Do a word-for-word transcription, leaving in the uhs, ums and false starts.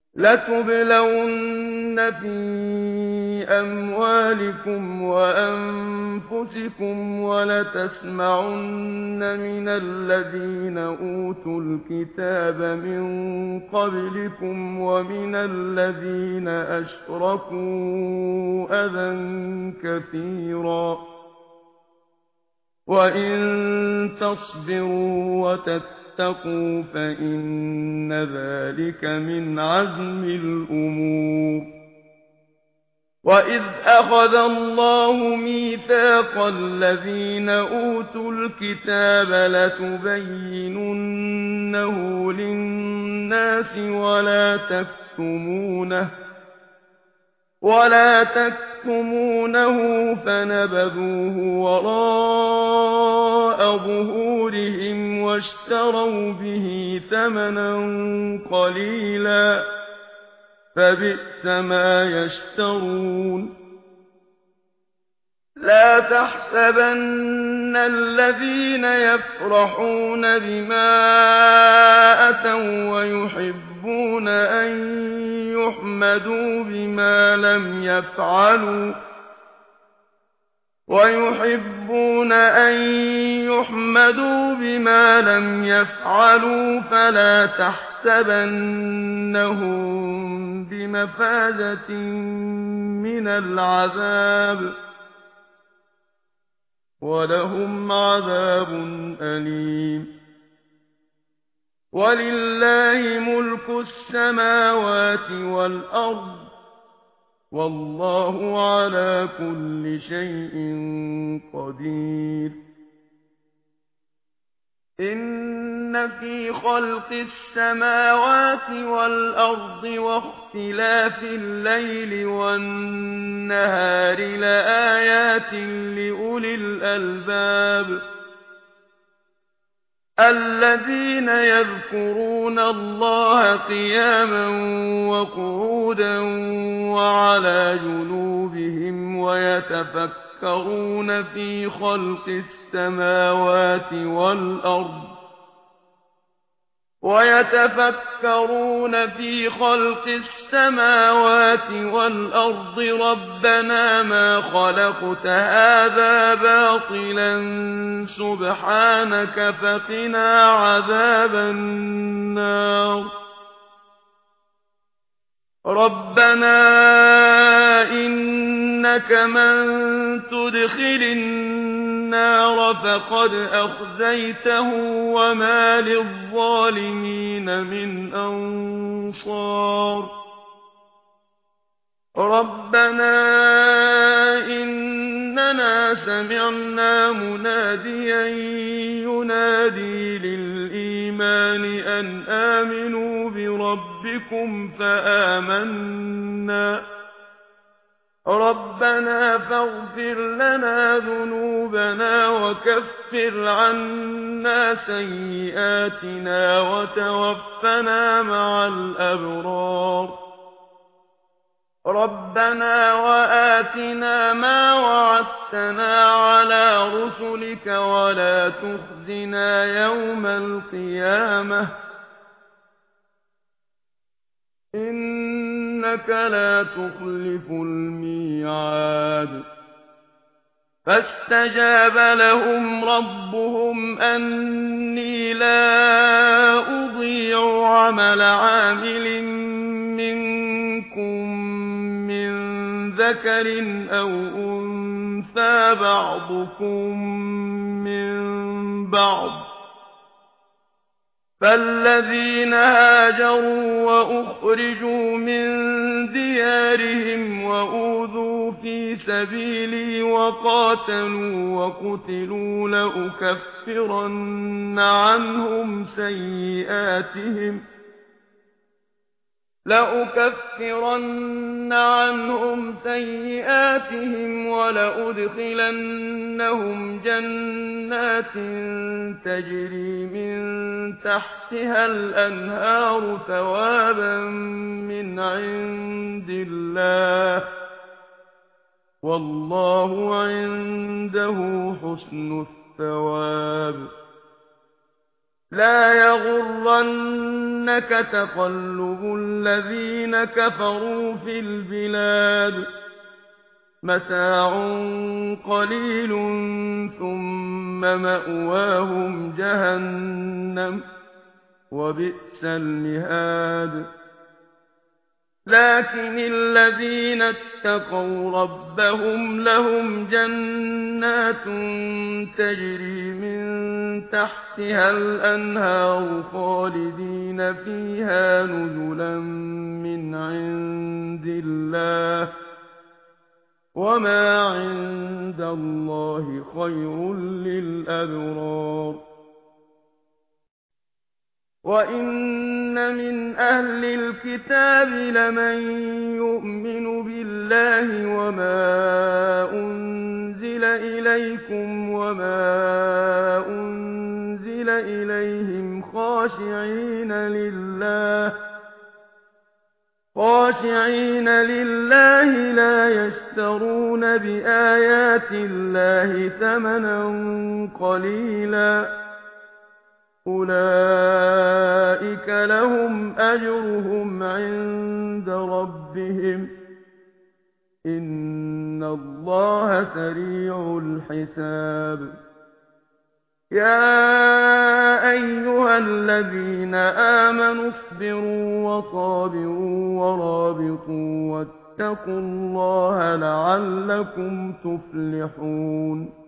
لَتُبْلَوُنَّ فِي أَمْوَالِكُمْ وَأَنفُسِكُمْ وَلَتَسْمَعُنَّ مِنَ الَّذِينَ أُوتُوا الْكِتَابَ مِن قَبْلِكُمْ وَمِنَ الَّذِينَ أَشْرَكُوا أَذًى كَثِيرًا وَإِن تَصْبِرُوا وَتَتَّقُوا فَإِنَّ ذَلِكَ مِنْ عَزْمِ الْأُمُورِ وَإِذْ أَخَذَ اللَّهُ مِيثَاقَ الَّذِينَ أُوتُوا الْكِتَابَ لَتُبَيِّنُنَّهُ لِلنَّاسِ وَلَا تَكْتُمُونَهُ وَلَا تَكْتُمُونَهُ فَنَبَذُوهُ وَرَاءَ ظُهُورِهِمْ وَاشْتَرَوْا بِهِ ثَمَنًا قَلِيلًا فَبِئْسَ مَا يَشْتَرُونَ لَا تَحْسَبَنَّ الَّذِينَ يَفْرَحُونَ بِمَا أَتَوا وَيُحِبُّونَ أَن يُحْمَدُوا بِمَا لَمْ يَفْعَلُوا وَيُحِبُّونَ أَن يُحْمَدُوا بِمَا لَمْ يَفْعَلُوا فَلَا تَحْسَبَنَّهُم بِمَفَازَةٍ مِّنَ الْعَذَابِ وَلَهُمْ عَذَابٌ أَلِيمٌ وَلِلَّهِ مُلْكُ السَّمَاوَاتِ وَالْأَرْضِ وَاللَّهُ عَلَى كُلِّ شَيْءٍ قَدِيرٌ إِنَّ فِي خَلْقِ السَّمَاوَاتِ وَالْأَرْضِ وَاخْتِلَافِ اللَّيْلِ وَالنَّهَارِ لَآيَاتٍ لِأُولِي الْأَلْبَابِ الَّذِينَ يَذْكُرُونَ اللَّهَ قِيَامًا وَقُعُودًا وَعَلَى جُنُوبِهِمْ وَيَتَفَكَّرُونَ فِي خَلْقِ السَّمَاوَاتِ وَالْأَرْضِ وَيَتَفَكَّرُونَ فِي خَلْقِ السَّمَاوَاتِ وَالْأَرْضِ رَبَّنَا مَا خَلَقْتَ هَذَا بَاطِلًا سُبْحَانَكَ فَقِنَا عَذَابَ النَّارِ رَبَّنَا إِنَّكَ مَن تُدْخِلِ النَّارَ فَقَدْ أَخْزَيْتَهُ وَمَا لِلظَّالِمِينَ مِنْ أَنصَارٍ رَبَّنَا إِنَّنَا سَمِعْنَا مُنَادِيًا يُنَادِي لِلْإِيمَانِ أَنْ آمِنُوا بِرَبِّكُمْ فَآمَنَّا رَبَّنَا فَاغْفِرْ لَنَا ذُنُوبَنَا وَكَفِّرْ عَنَّا سَيِّئَاتِنَا وَتَوَفَّنَا مَعَ الْأَبْرَارِ رَبَّنَا وَآتِنَا مَا وَعَدتَّنَا عَلَى رُسُلِكَ وَلَا تُخْزِنَا يَوْمَ الْقِيَامَةِ إِنَّكَ لَا تُخْلِفُ الْمِيعَادَ فَاسْتَجَابَ لَهُمْ رَبُّهُمْ أَنِّي لَا أُضِيعُ عَمَلَ عَامِلٍ مِّنكُم مِّن ذَكَرٍ أَوْ أُنثَىٰ بَعْضُكُم مِّن بَعْضٍ فَالَّذِينَ هَاجَرُوا وَأُخْرِجُوا مِن دِيَارِهِمْ وَأُوذُوا فِي سَبِيلِي وَقَاتَلُوا وَقُتِلُوا لَأُكَفِّرَنَّ عَنْهُمْ سَيِّئَاتِهِمْ لَأُكَفِّرَنَّ عَنْهُمْ سَيِّئَاتِهِمْ وَلَأُدْخِلَنَّهُمْ جَنَّاتٍ تَجْرِي مِن تَحْتِهَا الْأَنْهَارُ ثَوَابًا مِّنْ عِندِ اللَّهِ وَاللَّهُ عِندَهُ حُسْنُ الثَّوَابِ لَا يَغُرَّنَّكَ تَقَلُّبُ الَّذِينَ الذين كفروا في البلاد متاع قليل ثم مأواهم جهنم وبئس المهاد لكن الذين اتقوا ربهم لهم جنات تجري من تحتها الأنهار خالدين فيها نزلا من عند الله وما عند الله خير للأبرار وإن من أهل الكتاب لمن يؤمن بالله وما أنزل إليكم وما أنزل إليهم خاشعين لله خاشعين لله لا يشترون بآيات الله ثمنا قليلا أولئك لهم أجرهم عند ربهم إن الله سريع الحساب يا أيها الذين آمنوا اصبروا وصابروا ورابطوا واتقوا الله لعلكم تفلحون